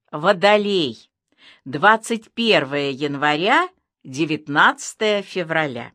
Водолей. 21 января, 19 февраля.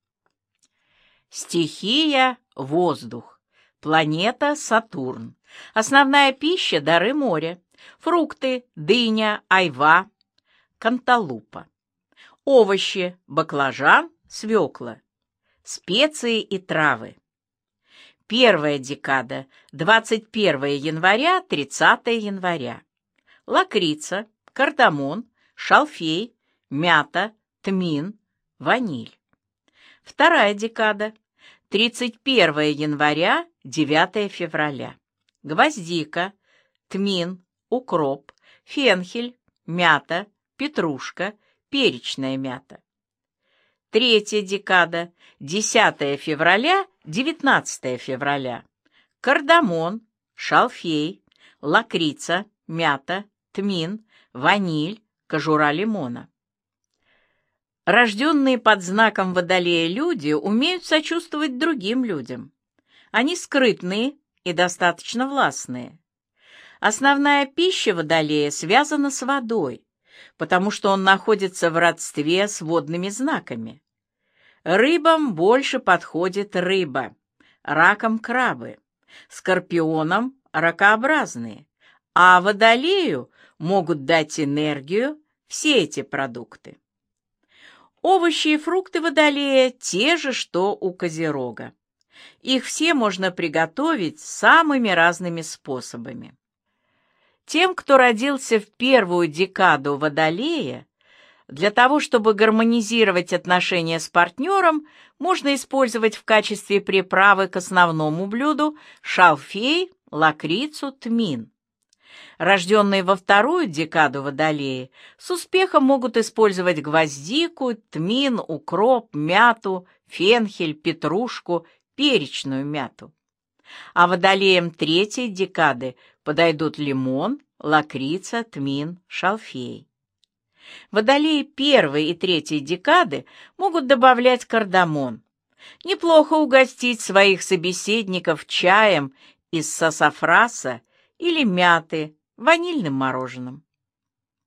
Стихия – воздух. Планета – Сатурн. Основная пища – дары моря. Фрукты – дыня, айва, канталупа. Овощи – баклажан, свекла. Специи и травы. Первая декада – 21 января, 30 января. Лакрица, кардамон, шалфей, мята, тмин, ваниль. Вторая декада – 31 января, 9 февраля. Гвоздика, тмин, укроп, фенхель, мята, петрушка, перечная мята. Третья декада – 10 февраля, 19 февраля. Кардамон, шалфей, лакрица, мята, тмин, ваниль, кожура лимона. Рожденные под знаком Водолея люди умеют сочувствовать другим людям. Они скрытные и достаточно властные. Основная пища Водолея связана с водой, потому что он находится в родстве с водными знаками. Рыбам больше подходит рыба, ракам – крабы, скорпионам – ракообразные, а Водолею могут дать энергию все эти продукты. Овощи и фрукты Водолея те же, что у Козерога. Их все можно приготовить самыми разными способами. Тем, кто родился в первую декаду Водолея, для того, чтобы гармонизировать отношения с партнером, можно использовать в качестве приправы к основному блюду шалфей, лакрицу, тмин. Рожденные во вторую декаду Водолея с успехом могут использовать гвоздику, тмин, укроп, мяту, фенхель, петрушку, перечную мяту. А Водолеям третьей декады подойдут лимон, лакрица, тмин, шалфей. Водолеи первой и третьей декады могут добавлять кардамон. Неплохо угостить своих собеседников чаем из сасафраса или мяты, ванильным мороженым.